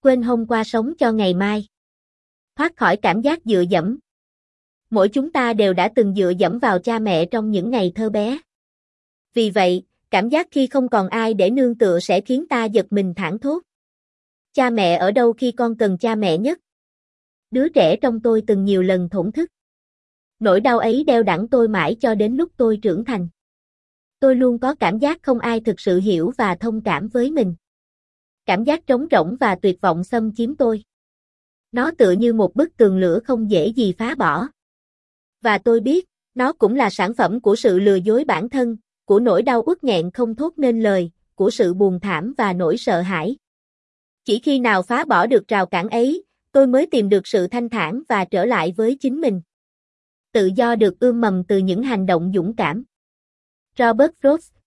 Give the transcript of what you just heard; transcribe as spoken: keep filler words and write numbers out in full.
Quên hôm qua sống cho ngày mai. Thoát khỏi cảm giác dựa dẫm. Mỗi chúng ta đều đã từng dựa dẫm vào cha mẹ trong những ngày thơ bé. Vì vậy, cảm giác khi không còn ai để nương tựa sẽ khiến ta giật mình thảng thốt. Cha mẹ ở đâu khi con cần cha mẹ nhất? Đứa trẻ trong tôi từng nhiều lần thổn thức. Nỗi đau ấy đeo đẳng tôi mãi cho đến lúc tôi trưởng thành. Tôi luôn có cảm giác không ai thực sự hiểu và thông cảm với mình. Cảm giác trống rỗng và tuyệt vọng xâm chiếm tôi. Nó tựa như một bức tường lửa không dễ gì phá bỏ. Và tôi biết, nó cũng là sản phẩm của sự lừa dối bản thân, của nỗi đau uất nghẹn không thốt nên lời, của sự buồn thảm và nỗi sợ hãi. Chỉ khi nào phá bỏ được rào cản ấy, tôi mới tìm được sự thanh thản và trở lại với chính mình. Tự do được ươm mầm từ những hành động dũng cảm. Robert Frost,